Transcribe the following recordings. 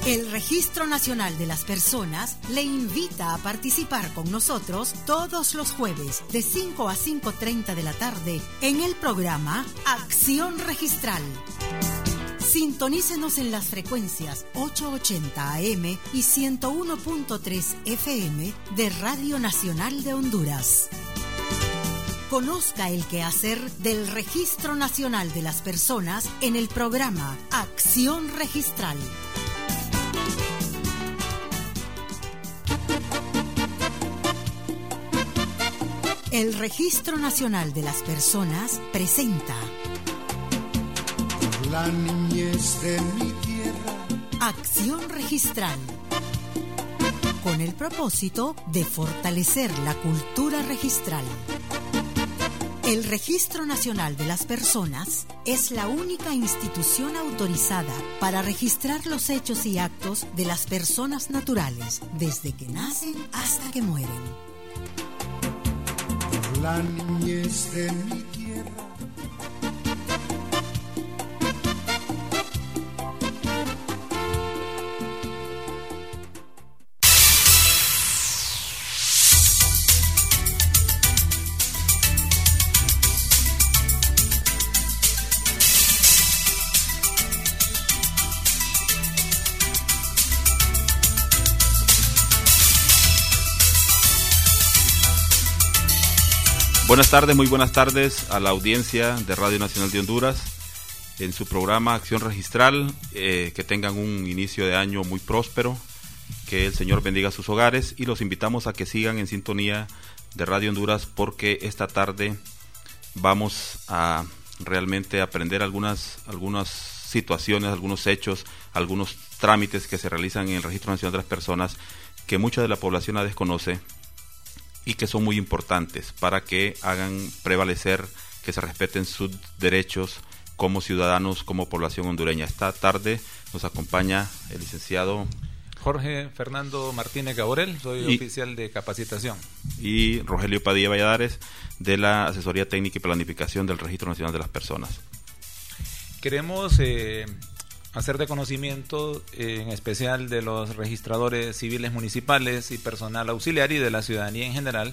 El Registro Nacional de las Personas le invita a participar con nosotros todos los jueves de 5 a 5:30 de la tarde en el programa Acción Registral. Sintonícenos en las frecuencias 880 AM y 101.3 FM de Radio Nacional de Honduras. Conozca el quehacer del Registro Nacional de las Personas en el programa Acción Registral. El Registro Nacional de las Personas presenta La niñez de mi tierra. Acción Registral, con el propósito de fortalecer la cultura registral. El Registro Nacional de las Personas es la única institución autorizada para registrar los hechos y actos de las personas naturales, desde que nacen hasta que mueren. La niñez de mi tierra. Buenas tardes, muy buenas tardes a la audiencia de Radio Nacional de Honduras en su programa Acción Registral. Que tengan un inicio de año muy próspero, que el Señor bendiga sus hogares y los invitamos a que sigan en sintonía de Radio Honduras, porque esta tarde vamos a realmente aprender algunas situaciones, algunos hechos, algunos trámites que se realizan en el Registro Nacional de las Personas que mucha de la población la desconoce y que son muy importantes para que hagan prevalecer, que se respeten sus derechos como ciudadanos, como población hondureña. Esta tarde nos acompaña el licenciado Jorge Fernando Martínez Gaborel, soy oficial de capacitación. Y Rogelio Padilla Valladares, de la Asesoría Técnica y Planificación del Registro Nacional de las Personas. Queremos hacer de conocimiento, en especial de los registradores civiles municipales y personal auxiliar y de la ciudadanía en general,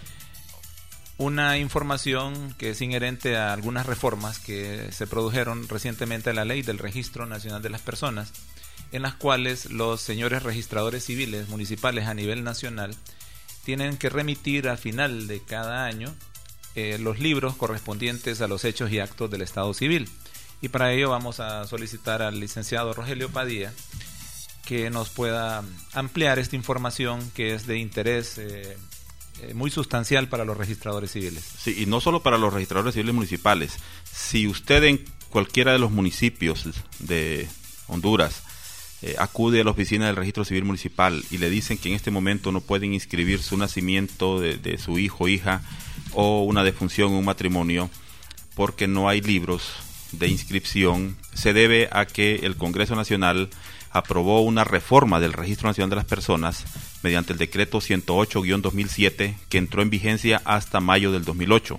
una información que es inherente a algunas reformas que se produjeron recientemente a la ley del Registro Nacional de las Personas, en las cuales los señores registradores civiles municipales a nivel nacional tienen que remitir al final de cada año los libros correspondientes a los hechos y actos del Estado civil. Y para ello vamos a solicitar al licenciado Rogelio Padilla que nos pueda ampliar esta información que es de interés muy sustancial para los registradores civiles. Sí, y no solo para los registradores civiles municipales. Si usted en cualquiera de los municipios de Honduras acude a la oficina del registro civil municipal y le dicen que en este momento no pueden inscribir su nacimiento de su hijo o hija, o una defunción o un matrimonio, porque no hay libros de inscripción, se debe a que el Congreso Nacional aprobó una reforma del Registro Nacional de las Personas mediante el decreto 108-2007, que entró en vigencia hasta mayo del 2008.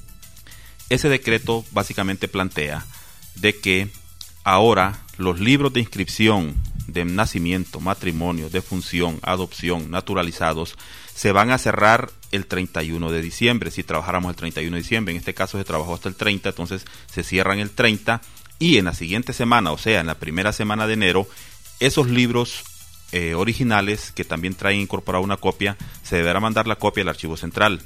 Ese decreto básicamente plantea de que ahora los libros de inscripción de nacimiento, matrimonio, defunción, adopción, naturalizados, se van a cerrar el 31 de diciembre, si trabajáramos el 31 de diciembre. En este caso se trabajó hasta el 30, entonces se cierran el 30, y en la siguiente semana, o sea, en la primera semana de enero, esos libros originales, que también traen incorporada una copia, se deberá mandar la copia al Archivo Central,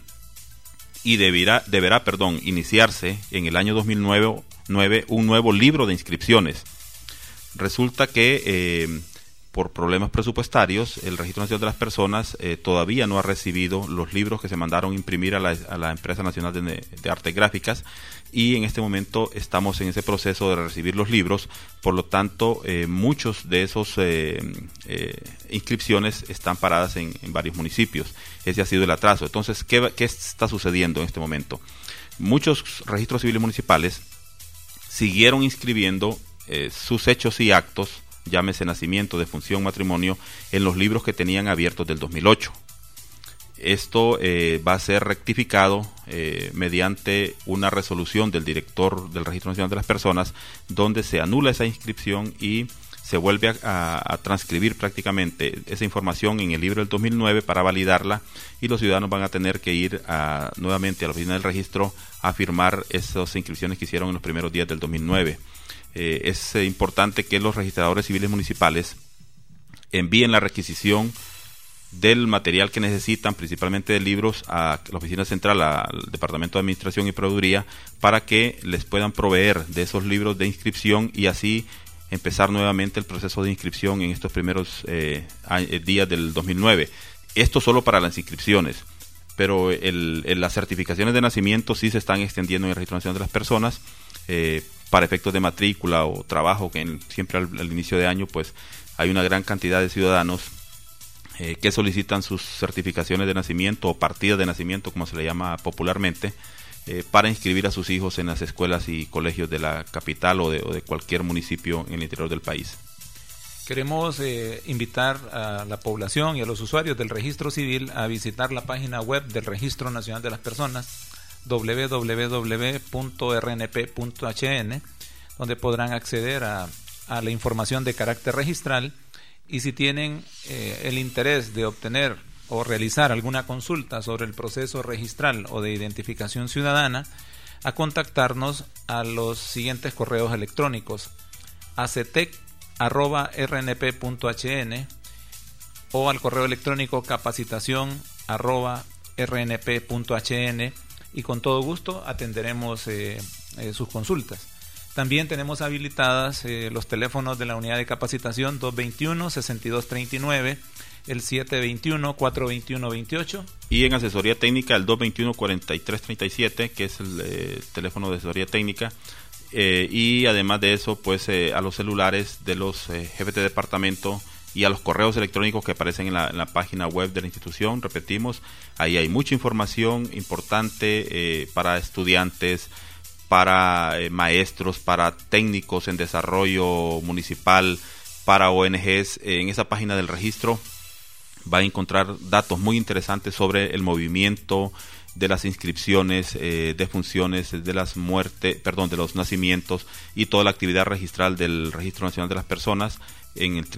y deberá iniciarse en el año 2009 un nuevo libro de inscripciones. Resulta que por problemas presupuestarios, el Registro Nacional de las Personas todavía no ha recibido los libros que se mandaron imprimir a la Empresa Nacional de Artes Gráficas, y en este momento estamos en ese proceso de recibir los libros. Por lo tanto, muchos de esos inscripciones están paradas en varios municipios. Ese ha sido el atraso. Entonces, ¿qué está sucediendo en este momento? Muchos registros civiles municipales siguieron inscribiendo sus hechos y actos, llámese nacimiento, defunción, matrimonio, en los libros que tenían abiertos del 2008. Esto va a ser rectificado mediante una resolución del director del Registro Nacional de las Personas, donde se anula esa inscripción y se vuelve a transcribir prácticamente esa información en el libro del 2009 para validarla, y los ciudadanos van a tener que ir nuevamente a la oficina del registro a firmar esas inscripciones que hicieron en los primeros días del 2009. Es importante que los registradores civiles municipales envíen la requisición del material que necesitan, principalmente de libros, a la oficina central, al Departamento de Administración y Proveeduría, para que les puedan proveer de esos libros de inscripción y así empezar nuevamente el proceso de inscripción en estos primeros días del 2009. Esto solo para las inscripciones, pero las certificaciones de nacimiento sí se están extendiendo en el Registro Nacional de las Personas para efectos de matrícula o trabajo, que siempre al inicio de año pues hay una gran cantidad de ciudadanos que solicitan sus certificaciones de nacimiento o partidas de nacimiento, como se le llama popularmente, para inscribir a sus hijos en las escuelas y colegios de la capital o de cualquier municipio en el interior del país. Queremos invitar a la población y a los usuarios del Registro Civil a visitar la página web del Registro Nacional de las Personas, www.rnp.hn, donde podrán acceder a la información de carácter registral. Y si tienen el interés de obtener o realizar alguna consulta sobre el proceso registral o de identificación ciudadana, a contactarnos a los siguientes correos electrónicos: acetec@rnp.hn o al correo electrónico capacitación@rnp.hn, y con todo gusto atenderemos sus consultas. También tenemos habilitadas los teléfonos de la unidad de capacitación 221-6239, el 721-421-28. Y en asesoría técnica el 221-4337, que es el teléfono de asesoría técnica. Y además de eso, pues a los celulares de los jefes de departamento y a los correos electrónicos que aparecen en la página web de la institución. Repetimos, ahí hay mucha información importante para estudiantes, para maestros, para técnicos en desarrollo municipal, para ONGs. En esa página del registro va a encontrar datos muy interesantes sobre el movimiento de las inscripciones, de funciones, de las muertes, de los nacimientos y toda la actividad registral del Registro Nacional de las Personas. En el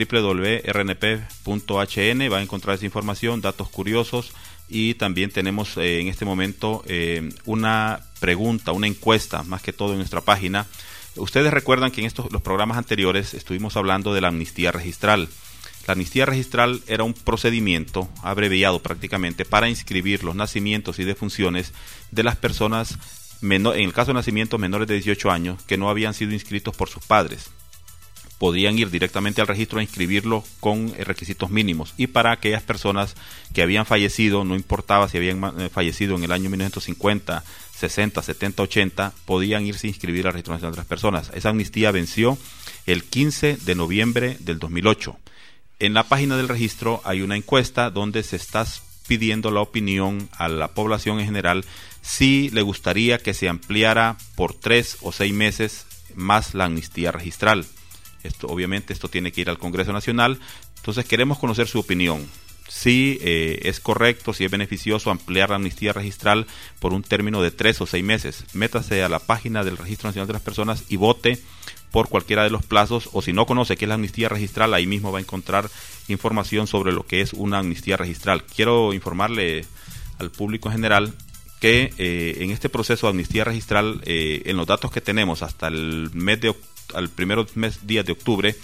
www.rnp.hn va a encontrar esa información, datos curiosos, y también tenemos en este momento una pregunta, una encuesta, más que todo en nuestra página. Ustedes recuerdan que en los programas anteriores estuvimos hablando de la amnistía registral. La amnistía registral era un procedimiento abreviado prácticamente para inscribir los nacimientos y defunciones de las personas, en el caso de nacimientos menores de 18 años, que no habían sido inscritos por sus padres. Podían ir directamente al registro a inscribirlo con requisitos mínimos, y para aquellas personas que habían fallecido, no importaba si habían fallecido en el año 1950, 60, 70, 80, podían irse a inscribir al Registro Nacional de las Personas. Esa amnistía venció el 15 de noviembre del 2008. En la página del registro hay una encuesta donde se está pidiendo la opinión a la población en general si le gustaría que se ampliara por 3 o 6 meses más la amnistía registral. Obviamente esto tiene que ir al Congreso Nacional. Entonces queremos conocer su opinión. Si es correcto, si es beneficioso ampliar la amnistía registral por un término de 3 o 6 meses. Métase a la página del Registro Nacional de las Personas y vote por cualquiera de los plazos, o si no conoce qué es la amnistía registral, ahí mismo va a encontrar información sobre lo que es una amnistía registral. Quiero informarle al público en general que en este proceso de amnistía registral, en los datos que tenemos hasta el primeros días de octubre,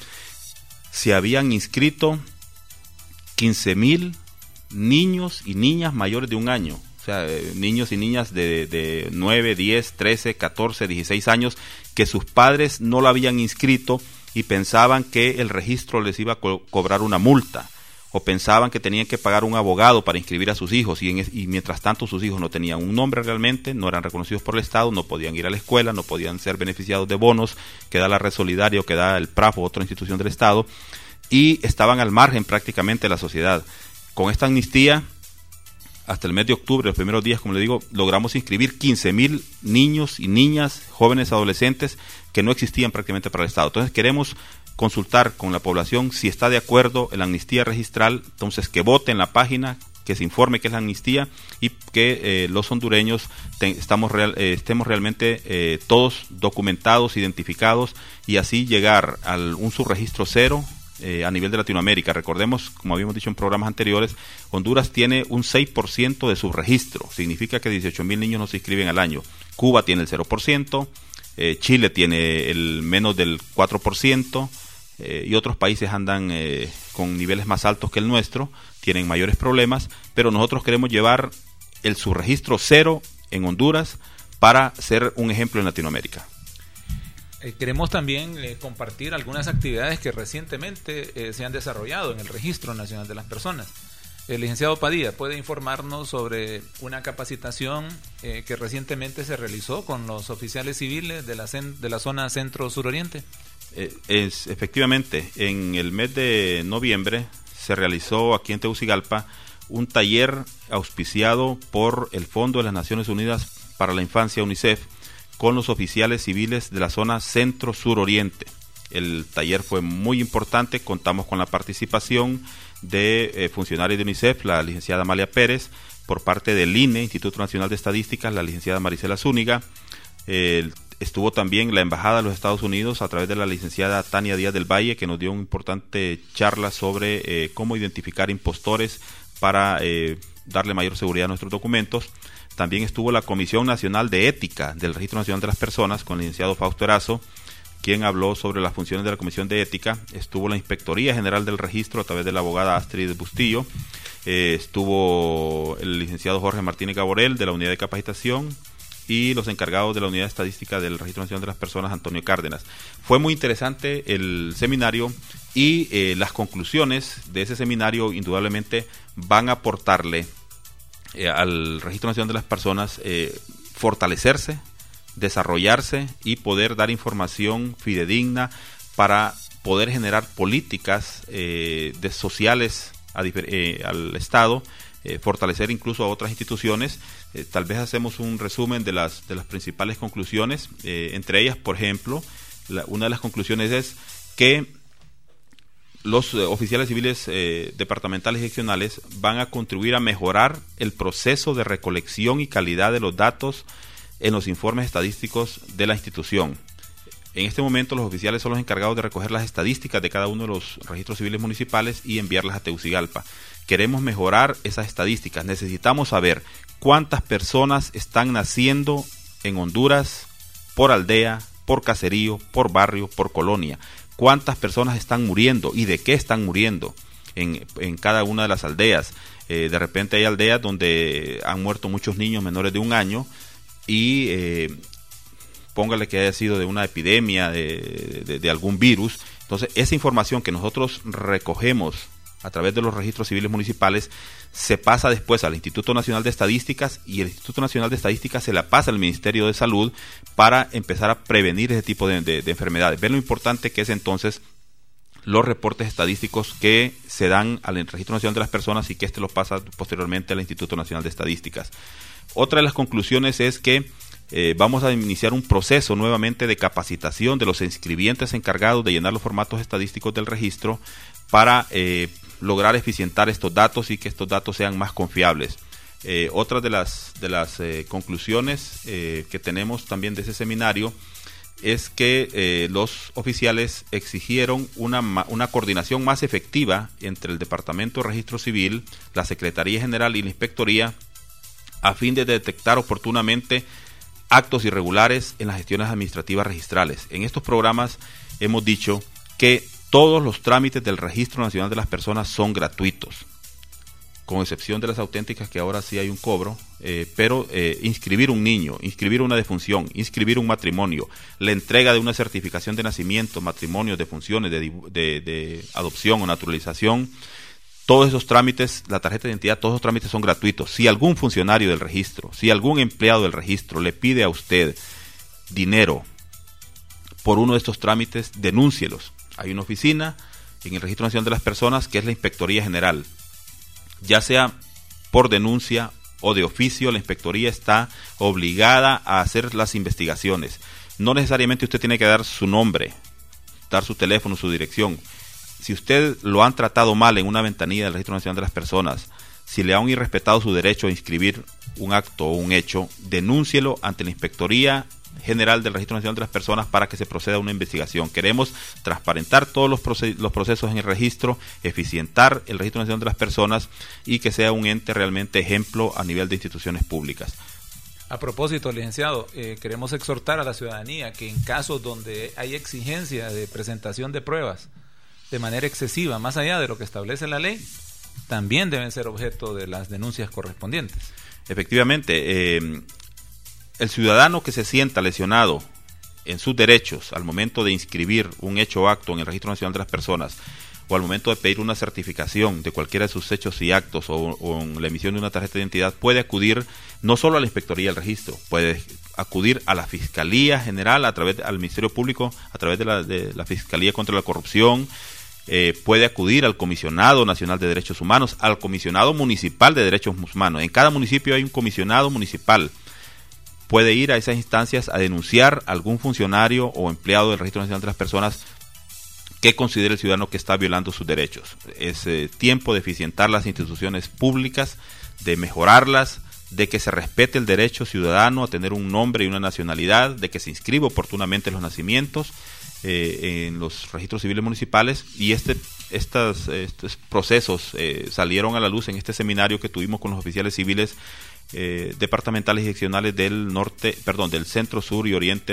se habían inscrito 15,000 niños y niñas mayores de un año. O sea, niños y niñas de 9, 10, 13, 14, 16 años que sus padres no la habían inscrito y pensaban que el registro les iba a cobrar una multa, o pensaban que tenían que pagar un abogado para inscribir a sus hijos, y mientras tanto sus hijos no tenían un nombre realmente, no eran reconocidos por el Estado, no podían ir a la escuela, no podían ser beneficiados de bonos que da la Red Solidaria o que da el PRAF o otra institución del Estado, y estaban al margen prácticamente de la sociedad. Con esta amnistía, hasta el mes de octubre, los primeros días, como le digo, logramos inscribir 15,000 niños y niñas, jóvenes, adolescentes, que no existían prácticamente para el Estado. Entonces queremos consultar con la población si está de acuerdo en la amnistía registral. Entonces que vote en la página, que se informe qué es la amnistía y que los hondureños estemos realmente todos documentados, identificados y así llegar a un subregistro cero a nivel de Latinoamérica. Recordemos, como habíamos dicho en programas anteriores, Honduras tiene un 6% de subregistro, significa que 18,000 niños no se inscriben al año. Cuba tiene el 0%, Chile tiene el menos del 4%, y otros países andan con niveles más altos que el nuestro, tienen mayores problemas, pero nosotros queremos llevar el subregistro cero en Honduras para ser un ejemplo en Latinoamérica. Queremos también compartir algunas actividades que recientemente se han desarrollado en el Registro Nacional de las Personas. El licenciado Padilla puede informarnos sobre una capacitación que recientemente se realizó con los oficiales civiles de la zona centro-suroriente. Efectivamente, en el mes de noviembre se realizó aquí en Tegucigalpa un taller auspiciado por el Fondo de las Naciones Unidas para la Infancia, UNICEF, con los oficiales civiles de la zona centro-suroriente. El taller fue muy importante, contamos con la participación de funcionarios de UNICEF, la licenciada Amalia Pérez, por parte del INE, Instituto Nacional de Estadísticas, la licenciada Marisela Zúñiga, estuvo también la Embajada de los Estados Unidos a través de la licenciada Tania Díaz del Valle, que nos dio una importante charla sobre cómo identificar impostores para darle mayor seguridad a nuestros documentos. También estuvo la Comisión Nacional de Ética del Registro Nacional de las Personas con el licenciado Fausto Erazo, quien habló sobre las funciones de la Comisión de Ética. Estuvo la Inspectoría General del Registro a través de la abogada Astrid Bustillo. Estuvo el licenciado Jorge Martínez Gaborel de la Unidad de Capacitación y los encargados de la Unidad Estadística del Registro Nacional de las Personas, Antonio Cárdenas. Fue muy interesante el seminario y las conclusiones de ese seminario indudablemente van a aportarle al Registro Nacional de las Personas fortalecerse, desarrollarse y poder dar información fidedigna para poder generar políticas sociales al Estado, fortalecer incluso a otras instituciones. Tal vez hacemos un resumen de las principales conclusiones. Entre ellas, por ejemplo, una de las conclusiones es que los oficiales civiles departamentales y seccionales van a contribuir a mejorar el proceso de recolección y calidad de los datos en los informes estadísticos de la institución. En este momento los oficiales son los encargados de recoger las estadísticas de cada uno de los registros civiles municipales y enviarlas a Tegucigalpa. Queremos mejorar esas estadísticas. Necesitamos saber cuántas personas están naciendo en Honduras por aldea, por caserío, por barrio, por colonia. Cuántas personas están muriendo y de qué están muriendo en cada una de las aldeas. De repente hay aldeas donde han muerto muchos niños menores de 1 año y póngale que haya sido de una epidemia, de algún virus. Entonces, esa información que nosotros recogemos a través de los registros civiles municipales se pasa después al Instituto Nacional de Estadísticas y el Instituto Nacional de Estadísticas se la pasa al Ministerio de Salud para empezar a prevenir ese tipo de enfermedades. Ven lo importante que es entonces los reportes estadísticos que se dan al Registro Nacional de las Personas y que los pasa posteriormente al Instituto Nacional de Estadísticas. Otra de las conclusiones es que vamos a iniciar un proceso nuevamente de capacitación de los inscribientes encargados de llenar los formatos estadísticos del registro para lograr eficientar estos datos y que estos datos sean más confiables. Otra de las conclusiones que tenemos también de ese seminario es que los oficiales exigieron una coordinación más efectiva entre el Departamento de Registro Civil, la Secretaría General y la Inspectoría a fin de detectar oportunamente actos irregulares en las gestiones administrativas registrales. En estos programas hemos dicho que todos los trámites del Registro Nacional de las Personas son gratuitos, con excepción de las auténticas que ahora sí hay un cobro, pero inscribir un niño, inscribir una defunción, inscribir un matrimonio, la entrega de una certificación de nacimiento, matrimonio, defunciones, de adopción o naturalización, todos esos trámites, la tarjeta de identidad, todos esos trámites son gratuitos. Si algún funcionario del registro, si algún empleado del registro le pide a usted dinero por uno de estos trámites, denúncielos. Hay una oficina en el Registro Nacional de las Personas que es la Inspectoría General. Ya sea por denuncia o de oficio, la Inspectoría está obligada a hacer las investigaciones. No necesariamente usted tiene que dar su nombre, dar su teléfono, su dirección. Si usted lo han tratado mal en una ventanilla del Registro Nacional de las Personas, si le han irrespetado su derecho a inscribir un acto o un hecho, denúncielo ante la Inspectoría General del Registro Nacional de las Personas para que se proceda a una investigación. Queremos transparentar todos los procesos en el registro, eficientar el Registro Nacional de las Personas y que sea un ente realmente ejemplo a nivel de instituciones públicas. A propósito, licenciado, queremos exhortar a la ciudadanía que en casos donde hay exigencia de presentación de pruebas de manera excesiva, más allá de lo que establece la ley, también deben ser objeto de las denuncias correspondientes. Efectivamente, el ciudadano que se sienta lesionado en sus derechos al momento de inscribir un hecho o acto en el Registro Nacional de las Personas o al momento de pedir una certificación de cualquiera de sus hechos y actos o en la emisión de una tarjeta de identidad, puede acudir no solo a la Inspectoría del Registro, puede acudir a la Fiscalía General, al Ministerio Público, a través de la Fiscalía contra la Corrupción, puede acudir al Comisionado Nacional de Derechos Humanos, al Comisionado Municipal de Derechos Humanos. En cada municipio hay un comisionado municipal. Puede ir a esas instancias a denunciar a algún funcionario o empleado del Registro Nacional de las Personas que considere el ciudadano que está violando sus derechos. Es tiempo de eficientar las instituciones públicas, de mejorarlas, de que se respete el derecho ciudadano a tener un nombre y una nacionalidad, de que se inscriba oportunamente los nacimientos en los registros civiles municipales, y estos procesos salieron a la luz en este seminario que tuvimos con los oficiales civiles departamentales y seccionales del centro, sur y oriente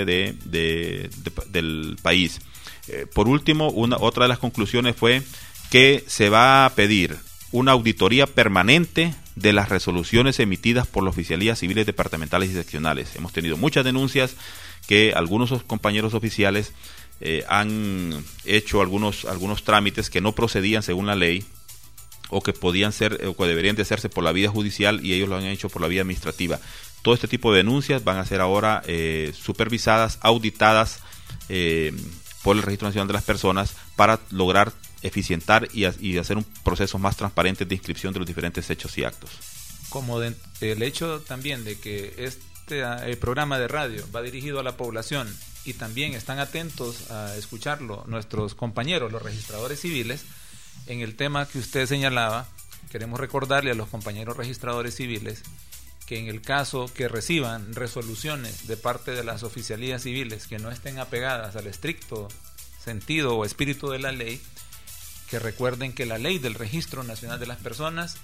del país. Por último, otra de las conclusiones fue que se va a pedir una auditoría permanente de las resoluciones emitidas por las oficialías civiles departamentales y seccionales. Hemos tenido muchas denuncias que algunos compañeros oficiales han hecho algunos trámites que no procedían según la ley, o que podían ser o que deberían de hacerse por la vía judicial, y ellos lo han hecho por la vía administrativa. Todo este tipo de denuncias van a ser ahora supervisadas, auditadas por el Registro Nacional de las Personas para lograr eficientar y hacer un proceso más transparente de inscripción de los diferentes hechos y actos. Como el hecho también de que el programa de radio va dirigido a la población y también están atentos a escucharlo nuestros compañeros, los registradores civiles, en el tema que usted señalaba, queremos recordarle a los compañeros registradores civiles que en el caso que reciban resoluciones de parte de las oficialías civiles que no estén apegadas al estricto sentido o espíritu de la ley, que recuerden que la ley del Registro Nacional de las Personas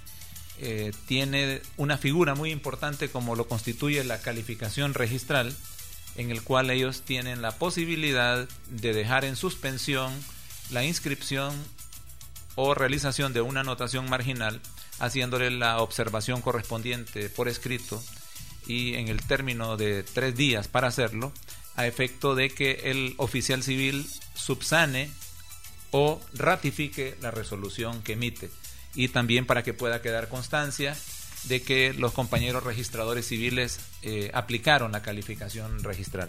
tiene una figura muy importante como lo constituye la calificación registral, en el cual ellos tienen la posibilidad de dejar en suspensión la inscripción o realización de una anotación marginal, haciéndole la observación correspondiente por escrito y en el término de 3 días para hacerlo, a efecto de que el oficial civil subsane o ratifique la resolución que emite, y también para que pueda quedar constancia de que los compañeros registradores civiles aplicaron la calificación registral.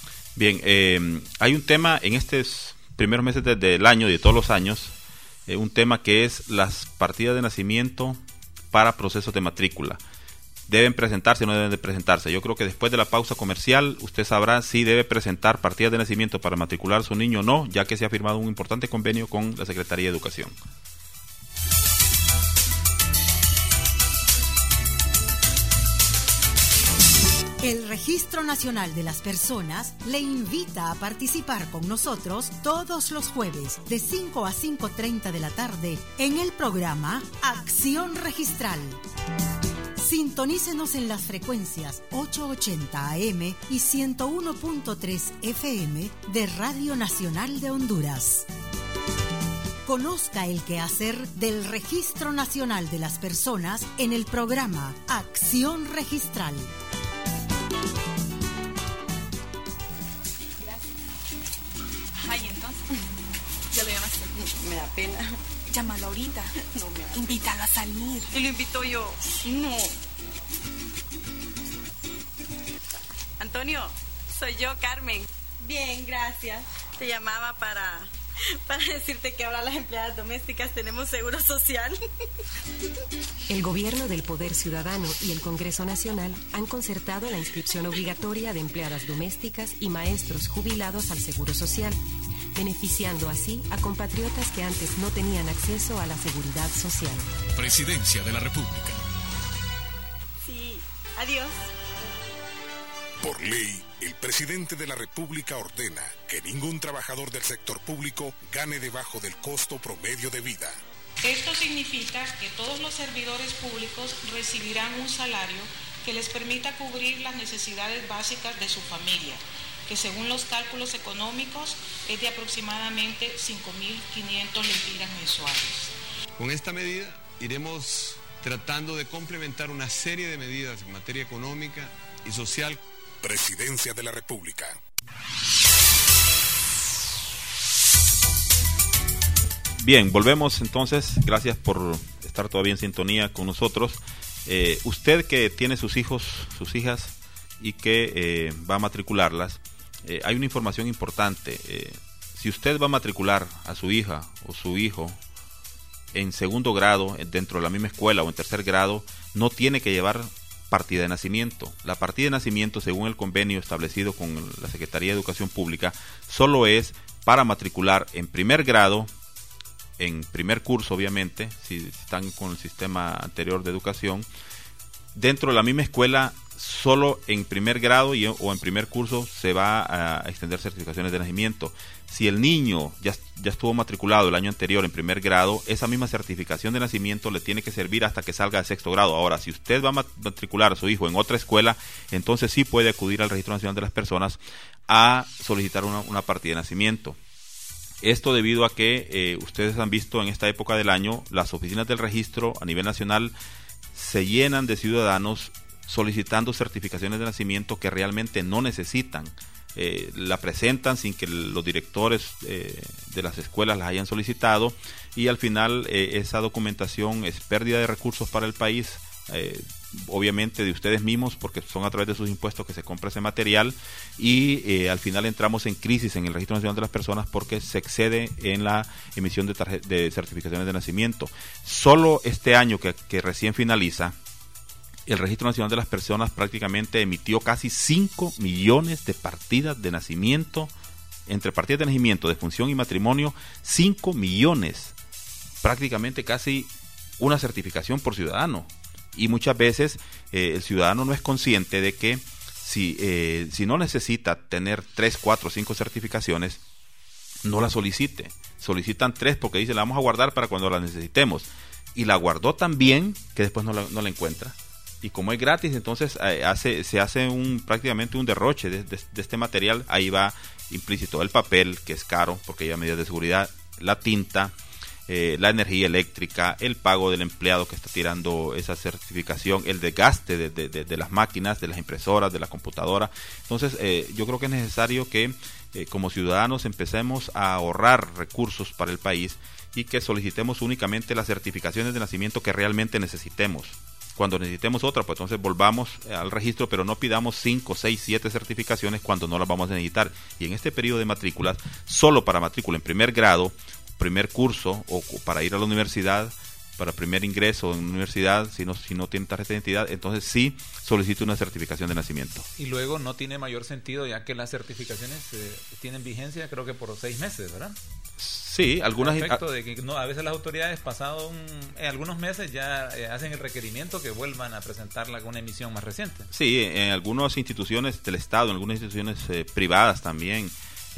Bien, hay un tema en estos primeros meses del año y de todos los años, un tema que es las partidas de nacimiento para procesos de matrícula. ¿Deben presentarse o no deben de presentarse? Yo creo que después de la pausa comercial usted sabrá si debe presentar partidas de nacimiento para matricular a su niño o no, ya que se ha firmado un importante convenio con la Secretaría de Educación. El Registro Nacional de las Personas le invita a participar con nosotros todos los jueves de 5 a 5:30 de la tarde en el programa Acción Registral. Sintonícenos en las frecuencias 880 AM y 101.3 FM de Radio Nacional de Honduras. Conozca el quehacer del Registro Nacional de las Personas en el programa Acción Registral. Ay, entonces, ¿ya lo llamaste? Me da pena. Llámalo ahorita. No me da. Invítalo a salir. Y lo invito yo. No. Antonio, soy yo, Carmen. Bien, gracias. Te llamaba para decirte que ahora las empleadas domésticas tenemos seguro social. El Gobierno del Poder Ciudadano y el Congreso Nacional han concertado la inscripción obligatoria de empleadas domésticas y maestros jubilados al Seguro Social, beneficiando así a compatriotas que antes no tenían acceso a la seguridad social. Presidencia de la República. Adiós. Por ley, el presidente de la República ordena que ningún trabajador del sector público gane debajo del costo promedio de vida. Esto significa que todos los servidores públicos recibirán un salario que les permita cubrir las necesidades básicas de su familia, que según los cálculos económicos es de aproximadamente 5.500 lempiras mensuales. Con esta medida iremos tratando de complementar una serie de medidas en materia económica y social. Presidencia de la República. Bien, volvemos entonces. Gracias por estar todavía en sintonía con nosotros. Usted que tiene sus hijos, sus hijas y que va a matricularlas, hay una información importante. Si usted va a matricular a su hija o su hijo en segundo grado, dentro de la misma escuela o en tercer grado, no tiene que llevar partida de nacimiento. La partida de nacimiento, según el convenio establecido con la Secretaría de Educación Pública, solo es para matricular en primer grado, en primer curso obviamente, si están con el sistema anterior de educación, dentro de la misma escuela. Solo en primer grado o en primer curso se va a extender certificaciones de nacimiento. Si el niño ya estuvo matriculado el año anterior en primer grado, esa misma certificación de nacimiento le tiene que servir hasta que salga de sexto grado. Ahora, si usted va a matricular a su hijo en otra escuela, entonces sí puede acudir al Registro Nacional de las Personas a solicitar una partida de nacimiento. Esto debido a que ustedes han visto en esta época del año, las oficinas del registro a nivel nacional se llenan de ciudadanos solicitando certificaciones de nacimiento que realmente no necesitan. La presentan sin que los directores de las escuelas las hayan solicitado, y al final esa documentación es pérdida de recursos para el país, obviamente de ustedes mismos, porque son a través de sus impuestos que se compra ese material, y al final entramos en crisis en el Registro Nacional de las Personas porque se excede en la emisión de certificaciones de nacimiento. Solo este año que recién finaliza, el Registro Nacional de las Personas prácticamente emitió casi 5 millones de partidas de nacimiento, entre partidas de nacimiento, defunción y matrimonio, 5 millones, prácticamente casi una certificación por ciudadano. Y muchas veces el ciudadano no es consciente de que si no necesita tener 3, 4, 5 certificaciones, no la solicite. Solicitan 3 porque dicen la vamos a guardar para cuando la necesitemos. Y la guardó tan bien que después no la encuentra. Y como es gratis, entonces se hace prácticamente un derroche de este material. Ahí va implícito el papel, que es caro porque lleva medidas de seguridad, la tinta, la energía eléctrica, el pago del empleado que está tirando esa certificación, el desgaste de las máquinas, de las impresoras, de la computadora. Entonces yo creo que es necesario que como ciudadanos empecemos a ahorrar recursos para el país y que solicitemos únicamente las certificaciones de nacimiento que realmente necesitemos. Cuando necesitemos otra, pues entonces volvamos al registro, pero no pidamos 5, 6, 7 certificaciones cuando no las vamos a necesitar. Y en este periodo de matrículas, solo para matrícula en primer grado, primer curso, o para ir a la universidad, para primer ingreso en universidad, si no tiene tarjeta de identidad, entonces sí solicite una certificación de nacimiento. Y luego no tiene mayor sentido, ya que las certificaciones tienen vigencia creo que por 6 meses, ¿verdad? Sí, algunas. De que a veces las autoridades pasado algunos meses ya hacen el requerimiento que vuelvan a presentarla con una emisión más reciente. Sí, en algunas instituciones del Estado, en algunas instituciones privadas también,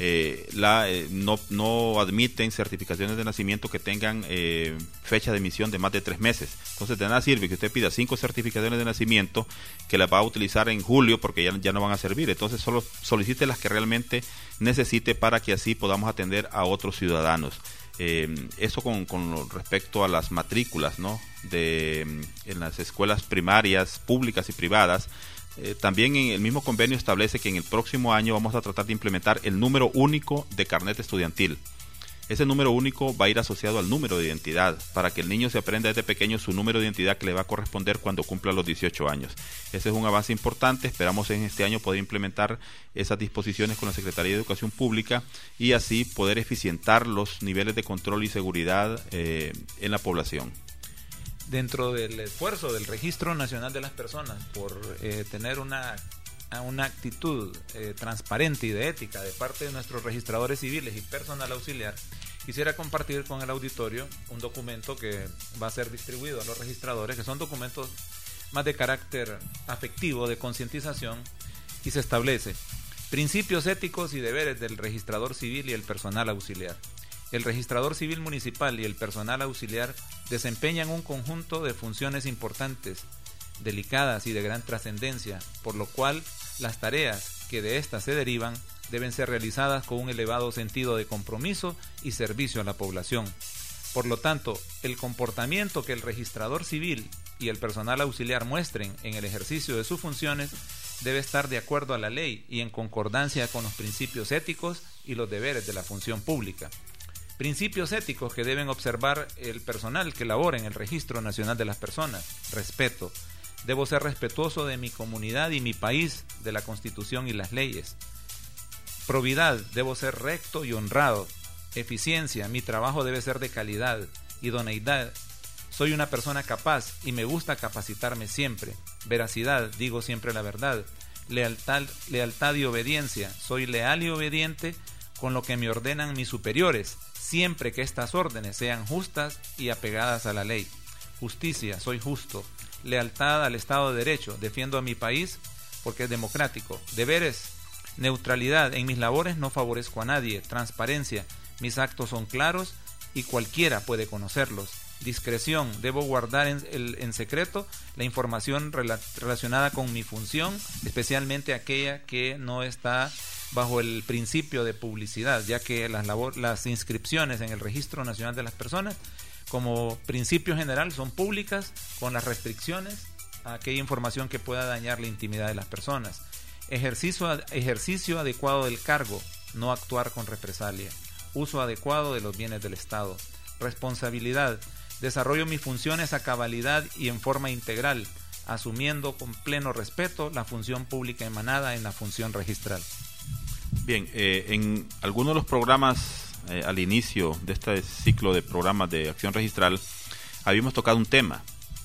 no admiten certificaciones de nacimiento que tengan fecha de emisión de más de 3 meses. Entonces de nada sirve que usted pida 5 certificaciones de nacimiento que las va a utilizar en julio porque ya no van a servir. Entonces solo solicite las que realmente necesite para que así podamos atender a otros ciudadanos. Eso con respecto a las matrículas, ¿no? En las escuelas primarias públicas y privadas. También en el mismo convenio establece que en el próximo año vamos a tratar de implementar el número único de carnet estudiantil. Ese número único va a ir asociado al número de identidad, para que el niño se aprenda desde pequeño su número de identidad que le va a corresponder cuando cumpla los 18 años. Ese es un avance importante. Esperamos en este año poder implementar esas disposiciones con la Secretaría de Educación Pública y así poder eficientar los niveles de control y seguridad en la población. Dentro del esfuerzo del Registro Nacional de las Personas por tener una actitud transparente y de ética de parte de nuestros registradores civiles y personal auxiliar, quisiera compartir con el auditorio un documento que va a ser distribuido a los registradores, que son documentos más de carácter afectivo, de concientización, y se establece principios éticos y deberes del registrador civil y el personal auxiliar. El registrador civil municipal y el personal auxiliar desempeñan un conjunto de funciones importantes, delicadas y de gran trascendencia, por lo cual las tareas que de éstas se derivan deben ser realizadas con un elevado sentido de compromiso y servicio a la población. Por lo tanto, el comportamiento que el registrador civil y el personal auxiliar muestren en el ejercicio de sus funciones debe estar de acuerdo a la ley y en concordancia con los principios éticos y los deberes de la función pública. Principios éticos que deben observar el personal que labora en el Registro Nacional de las Personas. Respeto. Debo ser respetuoso de mi comunidad y mi país, de la Constitución y las leyes. Probidad. Debo ser recto y honrado. Eficiencia. Mi trabajo debe ser de calidad. Idoneidad. Soy una persona capaz y me gusta capacitarme siempre. Veracidad. Digo siempre la verdad. Lealtad y obediencia. Soy leal y obediente con lo que me ordenan mis superiores, siempre que estas órdenes sean justas y apegadas a la ley. Justicia, soy justo. Lealtad al Estado de Derecho, defiendo a mi país porque es democrático. Deberes, neutralidad, en mis labores no favorezco a nadie. Transparencia, mis actos son claros y cualquiera puede conocerlos. Discreción, debo guardar en secreto la información relacionada con mi función, especialmente aquella que no está bajo el principio de publicidad, ya que las inscripciones en el Registro Nacional de las Personas, como principio general, son públicas, con las restricciones a aquella información que pueda dañar la intimidad de las personas. Ejercicio adecuado del cargo, no actuar con represalia. Uso adecuado de los bienes del Estado. Responsabilidad, desarrollo mis funciones a cabalidad y en forma integral, asumiendo con pleno respeto la función pública emanada en la función registral. Bien, en algunos de los programas al inicio de este ciclo de programas de acción registral habíamos tocado un tema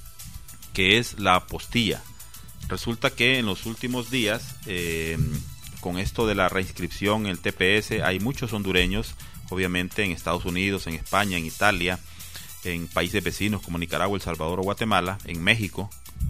que es la apostilla. Resulta que en los últimos días, con esto de la reinscripción en el TPS, hay muchos hondureños, obviamente en Estados Unidos, en España, en Italia, en países vecinos como Nicaragua, El Salvador o Guatemala, en México,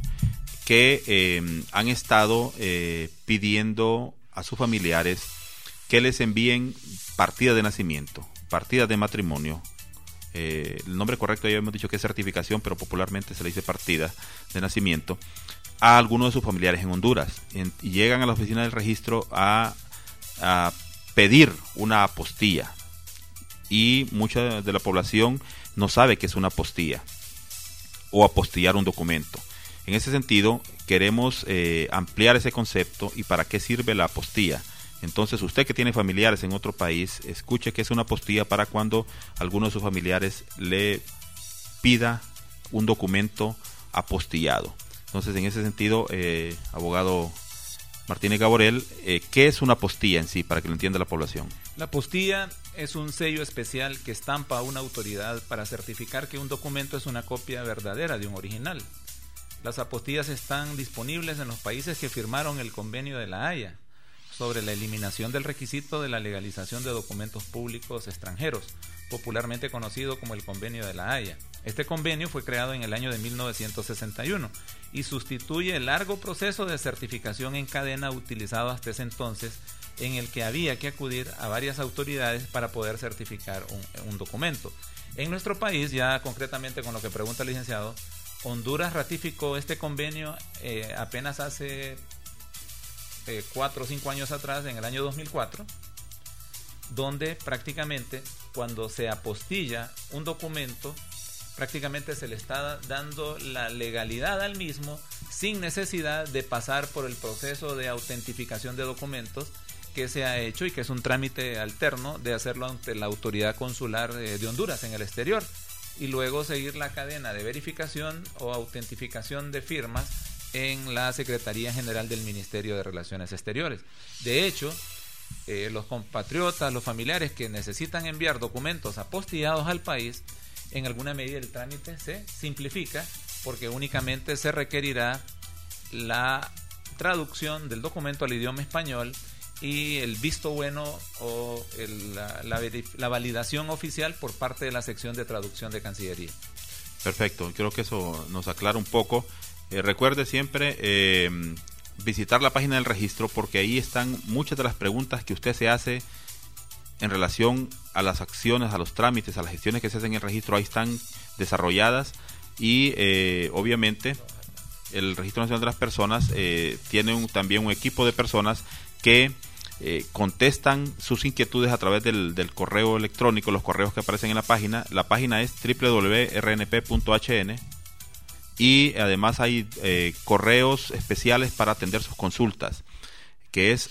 que han estado pidiendo a sus familiares que les envíen partidas de nacimiento, partidas de matrimonio. El nombre correcto ya hemos dicho que es certificación, pero popularmente se le dice partida de nacimiento, a algunos de sus familiares en Honduras. Y llegan a la oficina del registro a pedir una apostilla. Y mucha de la población no sabe qué es una apostilla o apostillar un documento. En ese sentido, queremos ampliar ese concepto y para qué sirve la apostilla. Entonces, usted que tiene familiares en otro país, escuche que es una apostilla para cuando alguno de sus familiares le pida un documento apostillado. Entonces, en ese sentido, abogado Martínez Gaborel, ¿qué es una apostilla en sí, para que lo entienda la población? La apostilla es un sello especial que estampa a una autoridad para certificar que un documento es una copia verdadera de un original. Las apostillas están disponibles en los países que firmaron el Convenio de La Haya sobre la eliminación del requisito de la legalización de documentos públicos extranjeros, popularmente conocido como el Convenio de La Haya. Este convenio fue creado en el año de 1961 y sustituye el largo proceso de certificación en cadena utilizado hasta ese entonces, en el que había que acudir a varias autoridades para poder certificar un documento. En nuestro país, ya concretamente con lo que pregunta el licenciado, Honduras ratificó este convenio apenas hace 4 o 5 años atrás, en el año 2004, donde prácticamente cuando se apostilla un documento, prácticamente se le está dando la legalidad al mismo sin necesidad de pasar por el proceso de autentificación de documentos que se ha hecho y que es un trámite alterno de hacerlo ante la autoridad consular de Honduras en el exterior y luego seguir la cadena de verificación o autentificación de firmas en la Secretaría General del Ministerio de Relaciones Exteriores. De hecho, los compatriotas, los familiares que necesitan enviar documentos apostillados al país, en alguna medida el trámite se simplifica porque únicamente se requerirá la traducción del documento al idioma español y el visto bueno o la validación oficial por parte de la sección de traducción de Cancillería. Perfecto, creo que eso nos aclara un poco Recuerde siempre visitar la página del registro, porque ahí están muchas de las preguntas que usted se hace en relación a las acciones, a los trámites, a las gestiones que se hacen en el registro. Ahí están desarrolladas y obviamente el Registro Nacional de las Personas tiene también un equipo de personas que contestan sus inquietudes a través del correo electrónico, los correos que aparecen en la página. La página es www.rnp.hn y además hay correos especiales para atender sus consultas, que es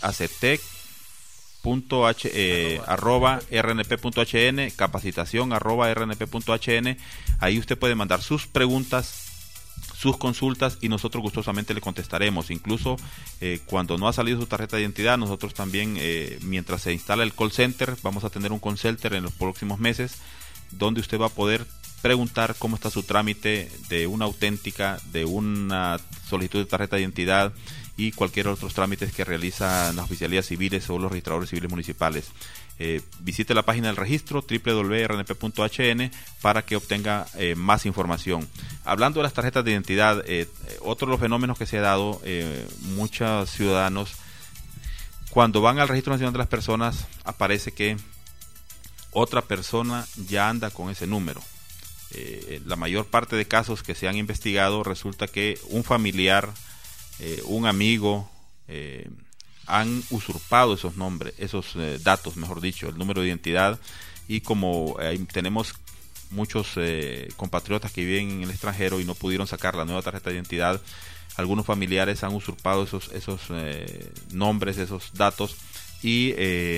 actec.rnp.hn, capacitación@rnp.hn. Ahí usted puede mandar sus preguntas, sus consultas, y nosotros gustosamente le contestaremos. Incluso cuando no ha salido su tarjeta de identidad, nosotros también, mientras se instala el call center, vamos a tener un call center en los próximos meses, donde usted va a poder preguntar cómo está su trámite de una auténtica, de una solicitud de tarjeta de identidad y cualquier otros trámites que realizan las oficialías civiles o los registradores civiles municipales. Visite la página del registro www.rnp.hn para que obtenga más información. Hablando de las tarjetas de identidad, otro de los fenómenos que se ha dado, muchos ciudadanos cuando van al Registro Nacional de las Personas, aparece que otra persona ya anda con ese número. La mayor parte de casos que se han investigado, resulta que un familiar, un amigo, han usurpado esos nombres, esos datos, mejor dicho, el número de identidad, y como tenemos muchos compatriotas que viven en el extranjero y no pudieron sacar la nueva tarjeta de identidad, algunos familiares han usurpado esos nombres, esos datos, y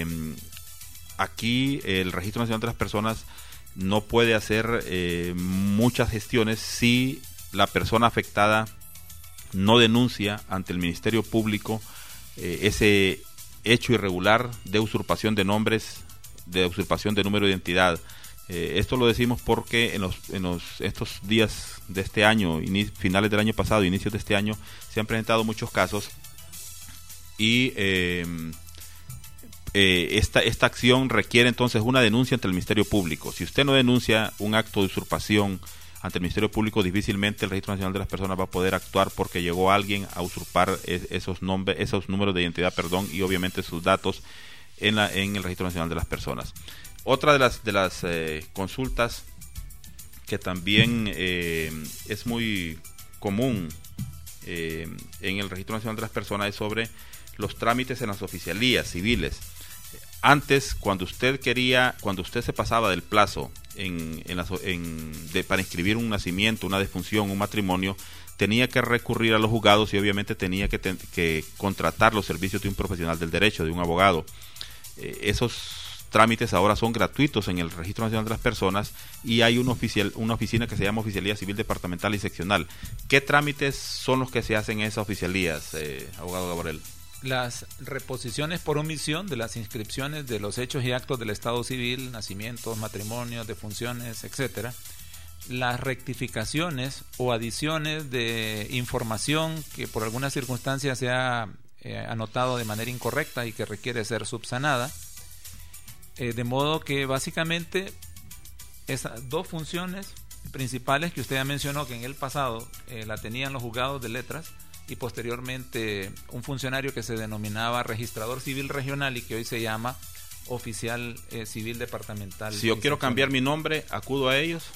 aquí el Registro Nacional de las Personas no puede hacer muchas gestiones si la persona afectada no denuncia ante el Ministerio Público ese hecho irregular de usurpación de nombres, de usurpación de número de identidad. Esto lo decimos porque en estos días de este año, finales del año pasado, inicios de este año, se han presentado muchos casos y esta acción requiere entonces una denuncia ante el Ministerio Público. Si usted no denuncia un acto de usurpación ante el Ministerio Público, difícilmente el Registro Nacional de las Personas va a poder actuar porque llegó alguien a usurpar esos números de identidad, y obviamente sus datos en el Registro Nacional de las Personas. Otra de las consultas que también es muy común en el Registro Nacional de las Personas es sobre los trámites en las oficialías civiles. Antes, cuando usted se pasaba del plazo para inscribir un nacimiento, una defunción, un matrimonio, tenía que recurrir a los juzgados y obviamente tenía que contratar los servicios de un profesional del derecho, de un abogado. Esos trámites ahora son gratuitos en el Registro Nacional de las Personas y hay una oficina que se llama Oficialía Civil Departamental y Seccional. ¿Qué trámites son los que se hacen en esas oficialías, abogado Gabriel? Las reposiciones por omisión de las inscripciones de los hechos y actos del Estado Civil, nacimientos, matrimonios, defunciones, etcétera. Las rectificaciones o adiciones de información que por alguna circunstancia se ha anotado de manera incorrecta y que requiere ser subsanada. De modo que básicamente esas dos funciones principales que usted ya mencionó, que en el pasado la tenían los juzgados de letras, y posteriormente un funcionario que se denominaba registrador civil regional y que hoy se llama oficial civil departamental. Si yo quiero cambiar mi nombre, ¿acudo a ellos?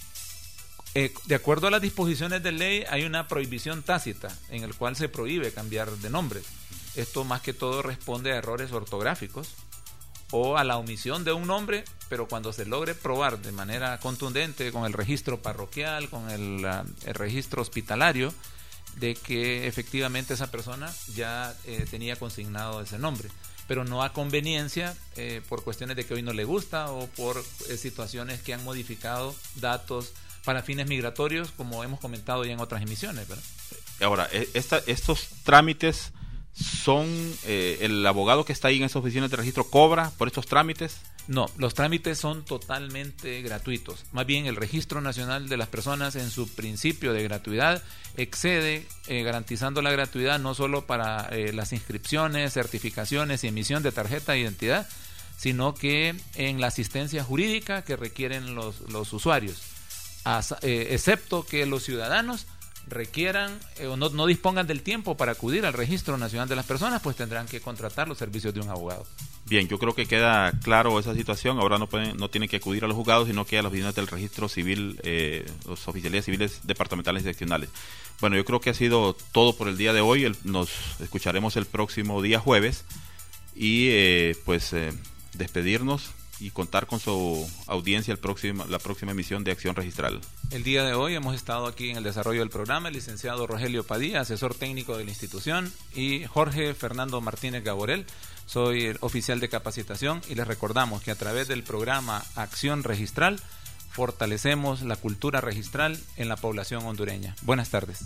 De acuerdo a las disposiciones de ley, hay una prohibición tácita en el cual se prohíbe cambiar de nombre. Esto más que todo responde a errores ortográficos o a la omisión de un nombre, pero cuando se logre probar de manera contundente con el registro parroquial, con el registro hospitalario, de que efectivamente esa persona ya tenía consignado ese nombre, pero no a conveniencia, por cuestiones de que hoy no le gusta o por situaciones que han modificado datos para fines migratorios, como hemos comentado ya en otras emisiones, ¿verdad? Ahora, estos trámites son, el abogado que está ahí en esas oficinas de registro cobra por estos trámites. No, los trámites son totalmente gratuitos. Más bien el Registro Nacional de las Personas, en su principio de gratuidad, excede garantizando la gratuidad no solo para las inscripciones, certificaciones y emisión de tarjeta de identidad, sino que en la asistencia jurídica que requieren los usuarios, excepto que los ciudadanos requieran o no dispongan del tiempo para acudir al Registro Nacional de las Personas, pues tendrán que contratar los servicios de un abogado. Bien, yo creo que queda claro esa situación. Ahora no tienen que acudir a los juzgados, sino que a las oficinas del registro civil, los oficialías civiles departamentales y seccionales. Bueno, yo creo que ha sido todo por el día de hoy. Nos escucharemos el próximo día jueves y despedirnos y contar con su audiencia la próxima emisión de Acción Registral. El día de hoy hemos estado aquí en el desarrollo del programa el licenciado Rogelio Padilla, asesor técnico de la institución, y Jorge Fernando Martínez Gaborel. Soy el oficial de capacitación y les recordamos que a través del programa Acción Registral fortalecemos la cultura registral en la población hondureña. Buenas tardes.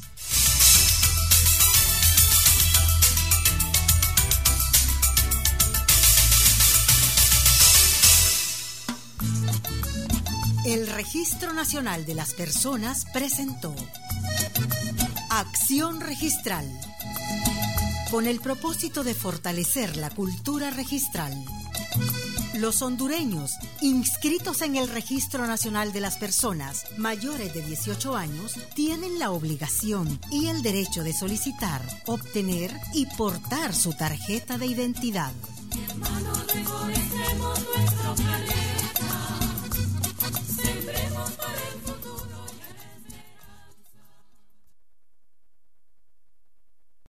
El Registro Nacional de las Personas presentó Acción Registral, con el propósito de fortalecer la cultura registral. Los hondureños inscritos en el Registro Nacional de las Personas mayores de 18 años tienen la obligación y el derecho de solicitar, obtener y portar su tarjeta de identidad.